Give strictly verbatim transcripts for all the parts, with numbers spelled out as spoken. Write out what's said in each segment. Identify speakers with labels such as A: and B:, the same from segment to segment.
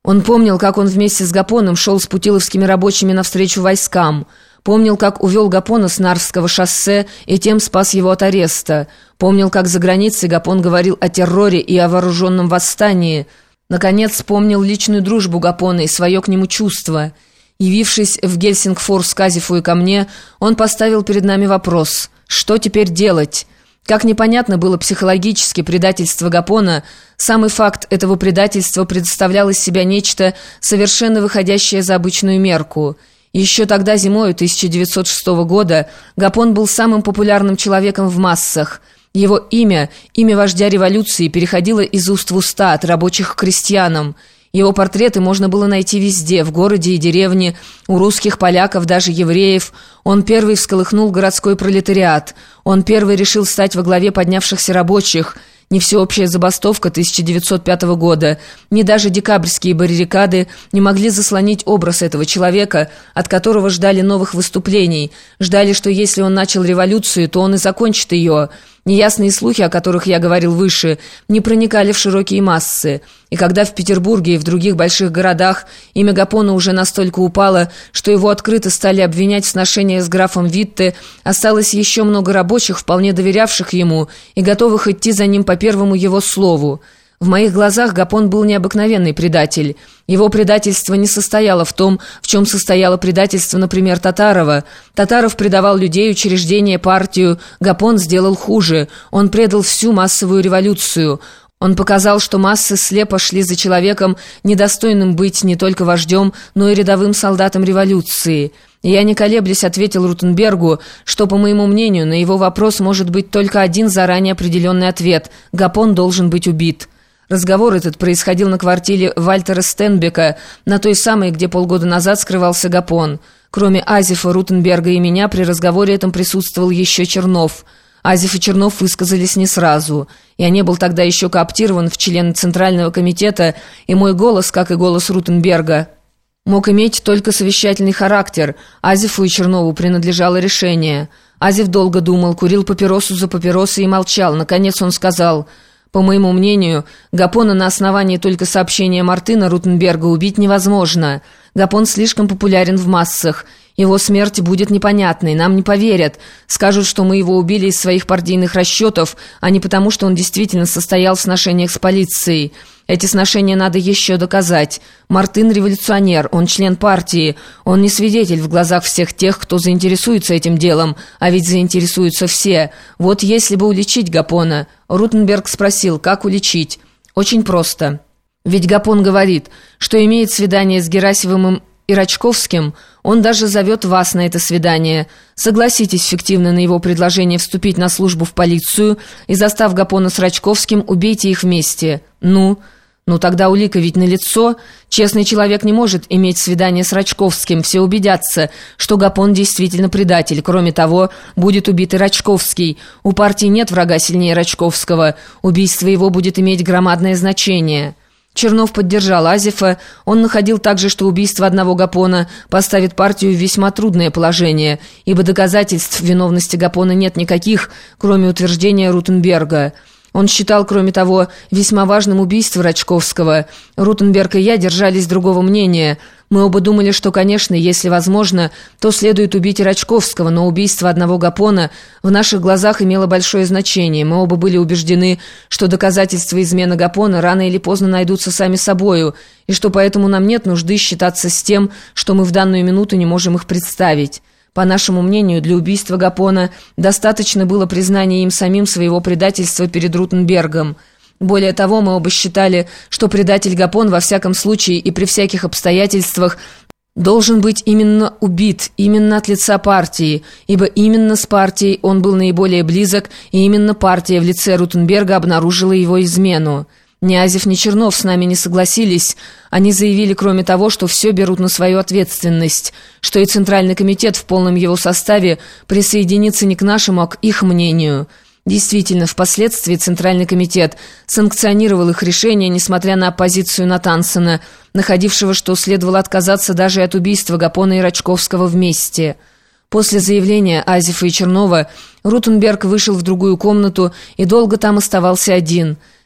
A: Он помнил, как он вместе с Гапоном шел с путиловскими рабочими навстречу войскам. Помнил, как увел Гапона с Нарвского шоссе и тем спас его от ареста. Помнил, как за границей Гапон говорил о терроре и о вооруженном восстании. Наконец, вспомнил личную дружбу Гапона и свое к нему чувство. Явившись в Гельсингфорс к Азефу и ко мне, он поставил перед нами вопрос: что теперь делать? Как непонятно было психологически предательство Гапона, самый факт этого предательства представлял из себя нечто, совершенно выходящее за обычную мерку. Еще тогда, зимой тысяча девятьсот шестого года, Гапон был самым популярным человеком в массах. Его имя, имя вождя революции, переходило из уст в уста, от рабочих к крестьянам. Его портреты можно было найти везде, в городе и деревне, у русских, поляков, даже евреев. Он первый всколыхнул городской пролетариат. Он первый решил стать во главе поднявшихся рабочих. Ни всеобщая забастовка тысяча девятьсот пятого года, ни даже декабрьские баррикады не могли заслонить образ этого человека, от которого ждали новых выступлений, ждали, что если он начал революцию, то он и закончит ее. Неясные слухи, о которых я говорил выше, не проникали в широкие массы. И когда в Петербурге и в других больших городах имя Гапона уже настолько упало, что его открыто стали обвинять в сношениях с графом Витте, осталось еще много рабочих, вполне доверявших ему и готовых идти за ним по первому его слову. В моих глазах Гапон был необыкновенный предатель. Его предательство не состояло в том, в чем состояло предательство, например, Татарова. Татаров предавал людей, учреждения, партию. Гапон сделал хуже. Он предал всю массовую революцию. Он показал, что массы слепо шли за человеком, недостойным быть не только вождем, но и рядовым солдатом революции. И я, не колеблясь, ответил Рутенбергу, что, по моему мнению, на его вопрос может быть только один заранее определенный ответ – Гапон должен быть убит. Разговор этот происходил на квартире Вальтера Стенбека, на той самой, где полгода назад скрывался Гапон. Кроме Азефа, Рутенберга и меня, при разговоре этом присутствовал еще Чернов. Азеф и Чернов высказались не сразу. Я не был тогда еще кооптирован в члены Центрального комитета, и мой голос, как и голос Рутенберга, мог иметь только совещательный характер. Азефу и Чернову принадлежало решение. Азеф долго думал, курил папиросу за папиросой и молчал. Наконец он сказал: «По моему мнению, Гапона на основании только сообщения Мартына Рутенберга убить невозможно. Гапон слишком популярен в массах. Его смерть будет непонятной, нам не поверят. Скажут, что мы его убили из своих партийных расчетов, а не потому, что он действительно состоял в сношениях с полицией. Эти сношения надо еще доказать. Мартын революционер, он член партии, он не свидетель в глазах всех тех, кто заинтересуется этим делом, а ведь заинтересуются все. Вот если бы уличить Гапона». Рутенберг спросил, как уличить. «Очень просто. Ведь Гапон говорит, что имеет свидание с Герасимовым и Рачковским, он даже зовет вас на это свидание. Согласитесь фиктивно на его предложение вступить на службу в полицию и, застав Гапона с Рачковским, убейте их вместе. Ну, ну тогда улика ведь налицо. Честный человек не может иметь свидание с Рачковским. Все убедятся, что Гапон действительно предатель. Кроме того, будет убит и Рачковский. У партии нет врага сильнее Рачковского. Убийство его будет иметь громадное значение». Чернов поддержал Азефа. Он находил также, что убийство одного Гапона поставит партию в весьма трудное положение, ибо доказательств виновности Гапона нет никаких, кроме утверждения Рутенберга. Он считал, кроме того, весьма важным убийство Рачковского. Рутенберг и я держались другого мнения. Мы оба думали, что, конечно, если возможно, то следует убить и Рачковского, но убийство одного Гапона в наших глазах имело большое значение. Мы оба были убеждены, что доказательства измены Гапона рано или поздно найдутся сами собою, и что поэтому нам нет нужды считаться с тем, что мы в данную минуту не можем их представить. По нашему мнению, для убийства Гапона достаточно было признания им самим своего предательства перед Рутенбергом. Более того, мы оба считали, что предатель Гапон во всяком случае и при всяких обстоятельствах должен быть именно убит, именно от лица партии, ибо именно с партией он был наиболее близок, и именно партия в лице Рутенберга обнаружила его измену. Ни Азеф, ни Чернов с нами не согласились. Они заявили, кроме того, что все берут на свою ответственность, что и Центральный комитет в полном его составе присоединится не к нашему, а к их мнению. Действительно, впоследствии Центральный комитет санкционировал их решение, несмотря на оппозицию Натансена, находившего, что следовало отказаться даже от убийства Гапона и Рачковского вместе. После заявления Азефа и Чернова Рутенберг вышел в другую комнату и долго там оставался один.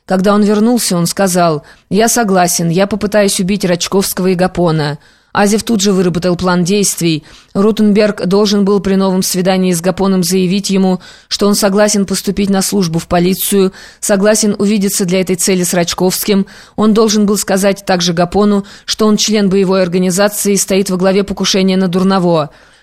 A: Когда он вернулся, он сказал: «Я согласен, я попытаюсь убить Рачковского и Гапона». Азев тут же выработал план действий. Рутенберг должен был при новом свидании с Гапоном заявить ему, что он согласен поступить на службу в полицию, согласен увидеться для этой цели с Рачковским. Он должен был сказать также Гапону, что он член боевой организации и стоит во главе покушения на Дурново.